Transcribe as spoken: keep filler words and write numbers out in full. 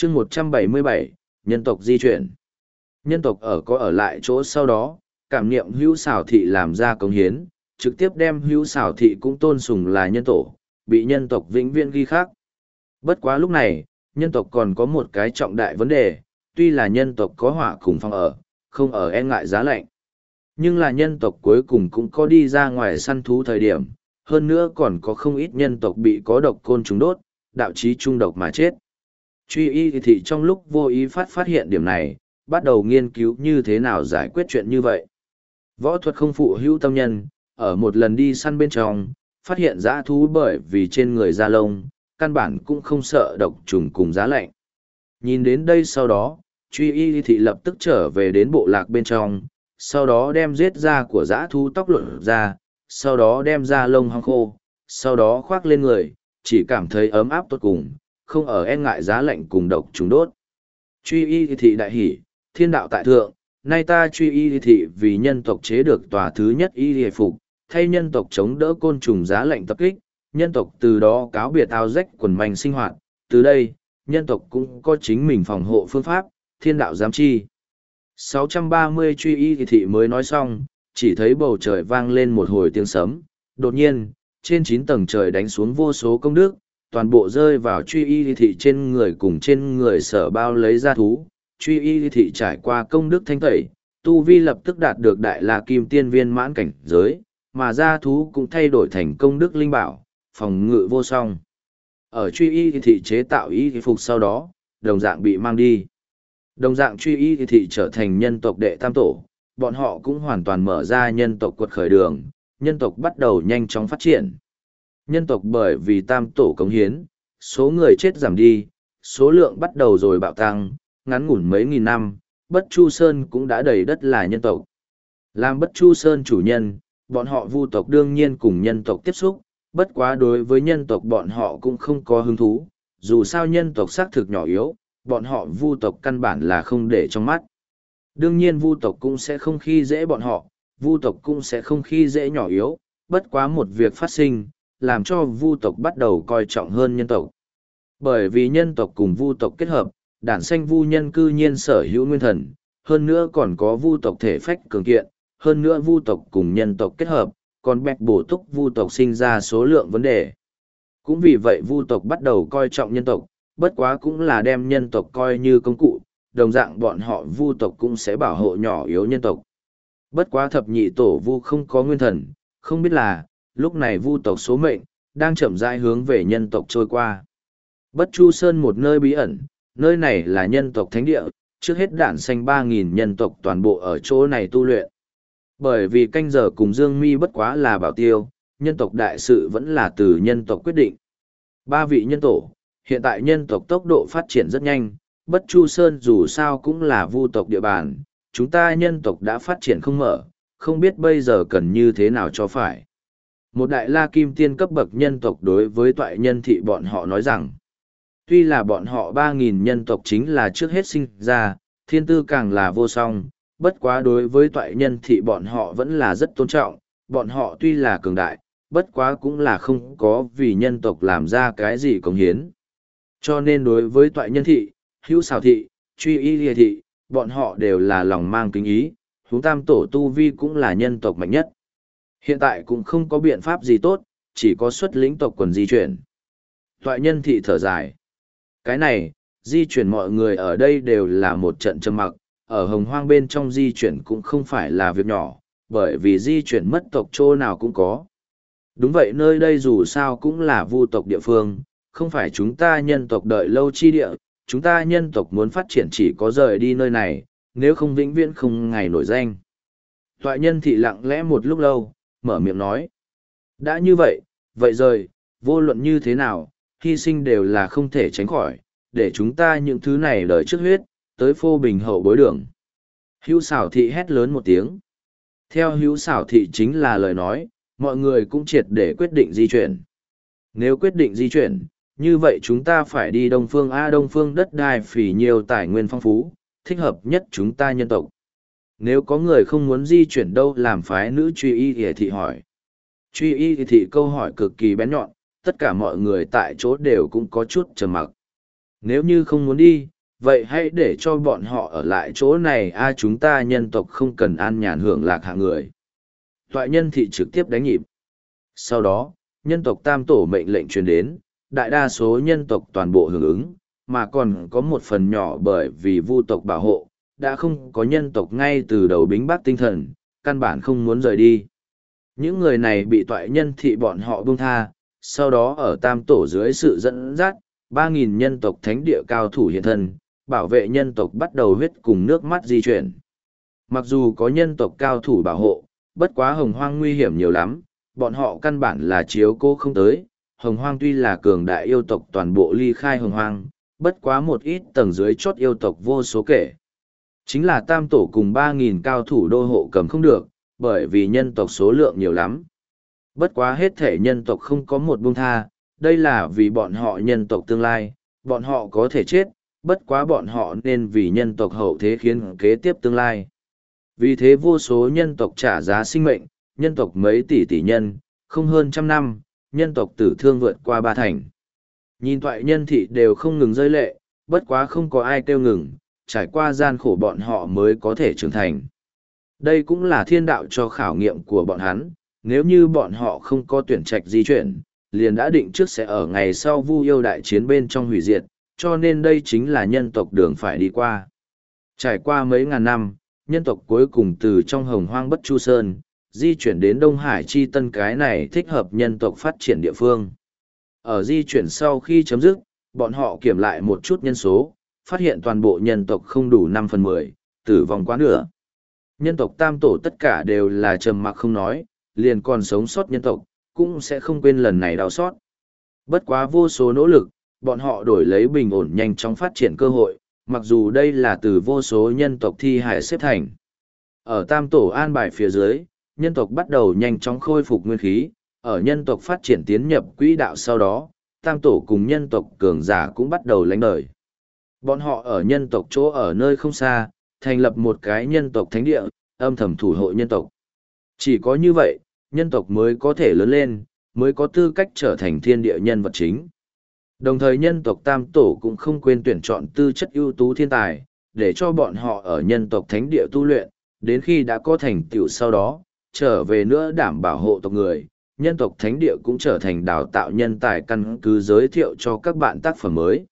chương một trăm bảy mươi bảy, nhân tộc di chuyển. Nhân tộc ở có ở lại chỗ sau đó, cảm niệm hữu xảo thị làm ra công hiến, trực tiếp đem hữu xảo thị cũng tôn sùng là nhân tổ, bị nhân tộc vĩnh viễn ghi khắc. Bất quá lúc này, nhân tộc còn có một cái trọng đại vấn đề, tuy là nhân tộc có hỏa cùng phong ở, không ở e ngại giá lạnh. Nhưng là nhân tộc cuối cùng cũng có đi ra ngoài săn thú thời điểm, hơn nữa còn có không ít nhân tộc bị có độc côn trùng đốt, đạo chí trung độc mà chết. Truy y thị trong lúc vô ý phát phát hiện điểm này, bắt đầu nghiên cứu như thế nào giải quyết chuyện như vậy. Võ thuật không phụ hữu tâm nhân, ở một lần đi săn bên trong, phát hiện dã thú bởi vì trên người da lông, căn bản cũng không sợ độc trùng cùng giá lạnh. Nhìn đến đây sau đó, truy y thị lập tức trở về đến bộ lạc bên trong, sau đó đem giết da của dã thú tóc lột ra, sau đó đem da lông hong khô, sau đó khoác lên người, chỉ cảm thấy ấm áp tốt cùng, không ở e ngại giá lạnh cùng độc trùng đốt. Truy y thị đại hỷ, thiên đạo tại thượng, nay ta truy y thị vì nhân tộc chế được tòa thứ nhất y hề phục, thay nhân tộc chống đỡ côn trùng giá lạnh tập kích, nhân tộc từ đó cáo biệt áo rách quần manh sinh hoạt, từ đây, nhân tộc cũng có chính mình phòng hộ phương pháp, thiên đạo giám chi. sáu trăm ba mươi truy y thị mới nói xong, chỉ thấy bầu trời vang lên một hồi tiếng sấm, đột nhiên, trên chín tầng trời đánh xuống vô số công đức, toàn bộ rơi vào truy y thị trên người cùng trên người sở bao lấy ra thú. Truy y thị trải qua công đức thanh tẩy, tu vi lập tức đạt được đại la kim tiên viên mãn cảnh giới, mà gia thú cũng thay đổi thành công đức linh bảo, phòng ngự vô song. Ở truy y thị chế tạo y phục sau đó, đồng dạng bị mang đi. Đồng dạng truy y thị trở thành nhân tộc đệ tam tổ, bọn họ cũng hoàn toàn mở ra nhân tộc quật khởi đường, nhân tộc bắt đầu nhanh chóng phát triển. Nhân tộc bởi vì tam tổ cống hiến, số người chết giảm đi, số lượng bắt đầu rồi bạo tăng, ngắn ngủn mấy nghìn năm, Bất Chu Sơn cũng đã đầy đất là nhân tộc. Làm Bất Chu Sơn chủ nhân, bọn họ vu tộc đương nhiên cùng nhân tộc tiếp xúc, bất quá đối với nhân tộc bọn họ cũng không có hứng thú, dù sao nhân tộc xác thực nhỏ yếu, bọn họ vu tộc căn bản là không để trong mắt. Đương nhiên vu tộc cũng sẽ không khi dễ bọn họ, vu tộc cũng sẽ không khi dễ nhỏ yếu, bất quá một việc phát sinh, làm cho vu tộc bắt đầu coi trọng hơn nhân tộc. Bởi vì nhân tộc cùng vu tộc kết hợp, đản sanh vu nhân cư nhiên sở hữu nguyên thần, hơn nữa còn có vu tộc thể phách cường kiện, hơn nữa vu tộc cùng nhân tộc kết hợp, còn bẹt bổ túc vu tộc sinh ra số lượng vấn đề. Cũng vì vậy vu tộc bắt đầu coi trọng nhân tộc, bất quá cũng là đem nhân tộc coi như công cụ, đồng dạng bọn họ vu tộc cũng sẽ bảo hộ nhỏ yếu nhân tộc. Bất quá thập nhị tổ vu không có nguyên thần, không biết là, lúc này vu tộc số mệnh, đang chậm rãi hướng về nhân tộc trôi qua. Bất Chu Sơn một nơi bí ẩn, nơi này là nhân tộc thánh địa, trước hết đản sanh ba nghìn nhân tộc toàn bộ ở chỗ này tu luyện. Bởi vì canh giờ cùng Dương Mi bất quá là bảo tiêu, nhân tộc đại sự vẫn là từ nhân tộc quyết định. Ba vị nhân tổ, hiện tại nhân tộc tốc độ phát triển rất nhanh, Bất Chu Sơn dù sao cũng là vu tộc địa bàn, chúng ta nhân tộc đã phát triển không mở, không biết bây giờ cần như thế nào cho phải. Một đại la kim tiên cấp bậc nhân tộc đối với toại nhân thị bọn họ nói rằng, tuy là bọn họ ba nghìn nhân tộc chính là trước hết sinh ra, thiên tư càng là vô song, bất quá đối với toại nhân thị bọn họ vẫn là rất tôn trọng, bọn họ tuy là cường đại, bất quá cũng là không có vì nhân tộc làm ra cái gì cống hiến. Cho nên đối với toại nhân thị, hữu xào thị, truy y lìa thị, bọn họ đều là lòng mang kính ý, huống tam tổ tu vi cũng là nhân tộc mạnh nhất. Hiện tại cũng không có biện pháp gì tốt, chỉ có xuất lĩnh tộc quần di chuyển. Toại nhân thị thở dài. Cái này, di chuyển mọi người ở đây đều là một trận trầm mặc, ở hồng hoang bên trong di chuyển cũng không phải là việc nhỏ, bởi vì di chuyển mất tộc chỗ nào cũng có. Đúng vậy, nơi đây dù sao cũng là vu tộc địa phương, không phải chúng ta nhân tộc đợi lâu chi địa, chúng ta nhân tộc muốn phát triển chỉ có rời đi nơi này, nếu không vĩnh viễn không ngày nổi danh. Toại nhân thị lặng lẽ một lúc lâu, mở miệng nói. Đã như vậy, vậy rời, vô luận như thế nào, hy sinh đều là không thể tránh khỏi, để chúng ta những thứ này đời trước huyết, tới phô bình hậu bối đường. Hữu xảo thị hét lớn một tiếng. Theo hữu xảo thị chính là lời nói, mọi người cũng triệt để quyết định di chuyển. Nếu quyết định di chuyển, như vậy chúng ta phải đi Đông Phương A. Đông Phương đất đai phỉ nhiều tài nguyên phong phú, thích hợp nhất chúng ta nhân tộc. Nếu có người không muốn di chuyển đâu làm phái nữ truy y thì thị hỏi. Truy y thì thị câu hỏi cực kỳ bén nhọn, tất cả mọi người tại chỗ đều cũng có chút trầm mặc. Nếu như không muốn đi, vậy hãy để cho bọn họ ở lại chỗ này a chúng ta nhân tộc không cần an nhàn hưởng lạc hạng người. Toại nhân thị trực tiếp đánh nhịp. Sau đó, nhân tộc tam tổ mệnh lệnh truyền đến, đại đa số nhân tộc toàn bộ hưởng ứng, mà còn có một phần nhỏ bởi vì vu tộc bảo hộ, đã không có nhân tộc ngay từ đầu bính bác tinh thần, căn bản không muốn rời đi. Những người này bị toại nhân thị bọn họ buông tha, sau đó ở tam tổ dưới sự dẫn dắt, ba nghìn nhân tộc thánh địa cao thủ hiện thân, bảo vệ nhân tộc bắt đầu huyết cùng nước mắt di chuyển. Mặc dù có nhân tộc cao thủ bảo hộ, bất quá hồng hoang nguy hiểm nhiều lắm, bọn họ căn bản là chiếu cố không tới. Hồng hoang tuy là cường đại yêu tộc toàn bộ ly khai hồng hoang, bất quá một ít tầng dưới chót yêu tộc vô số kể. Chính là tam tổ cùng ba nghìn cao thủ đô hộ cầm không được, bởi vì nhân tộc số lượng nhiều lắm. Bất quá hết thể nhân tộc không có một buông tha, đây là vì bọn họ nhân tộc tương lai, bọn họ có thể chết, bất quá bọn họ nên vì nhân tộc hậu thế khiến kế tiếp tương lai. Vì thế vô số nhân tộc trả giá sinh mệnh, nhân tộc mấy tỷ tỷ nhân, không hơn trăm năm, nhân tộc tử thương vượt qua ba thành. Nhìn thoại nhân thị đều không ngừng rơi lệ, bất quá không có ai kêu ngừng, trải qua gian khổ bọn họ mới có thể trưởng thành. Đây cũng là thiên đạo cho khảo nghiệm của bọn hắn, nếu như bọn họ không có tuyển trạch di chuyển, liền đã định trước sẽ ở ngày sau vu yêu đại chiến bên trong hủy diệt, cho nên đây chính là nhân tộc đường phải đi qua. Trải qua mấy ngàn năm, nhân tộc cuối cùng từ trong hồng hoang bất chu sơn, di chuyển đến Đông Hải chi tân cái này thích hợp nhân tộc phát triển địa phương. Ở di chuyển sau khi chấm dứt, bọn họ kiểm lại một chút nhân số, phát hiện toàn bộ nhân tộc không đủ năm phần mười, tử vong quá nửa. Nhân tộc tam tổ tất cả đều là trầm mặc không nói, liền còn sống sót nhân tộc, cũng sẽ không quên lần này đau xót. Bất quá vô số nỗ lực, bọn họ đổi lấy bình ổn nhanh chóng phát triển cơ hội, mặc dù đây là từ vô số nhân tộc thi hải xếp thành. Ở tam tổ an bài phía dưới, nhân tộc bắt đầu nhanh chóng khôi phục nguyên khí, ở nhân tộc phát triển tiến nhập quỹ đạo sau đó, tam tổ cùng nhân tộc cường giả cũng bắt đầu lánh đời. Bọn họ ở nhân tộc chỗ ở nơi không xa, thành lập một cái nhân tộc thánh địa, âm thầm thủ hộ nhân tộc. Chỉ có như vậy, nhân tộc mới có thể lớn lên, mới có tư cách trở thành thiên địa nhân vật chính. Đồng thời nhân tộc tam tổ cũng không quên tuyển chọn tư chất ưu tú thiên tài, để cho bọn họ ở nhân tộc thánh địa tu luyện, đến khi đã có thành tựu sau đó, trở về nữa đảm bảo hộ tộc người, nhân tộc thánh địa cũng trở thành đào tạo nhân tài căn cứ giới thiệu cho các bạn tác phẩm mới.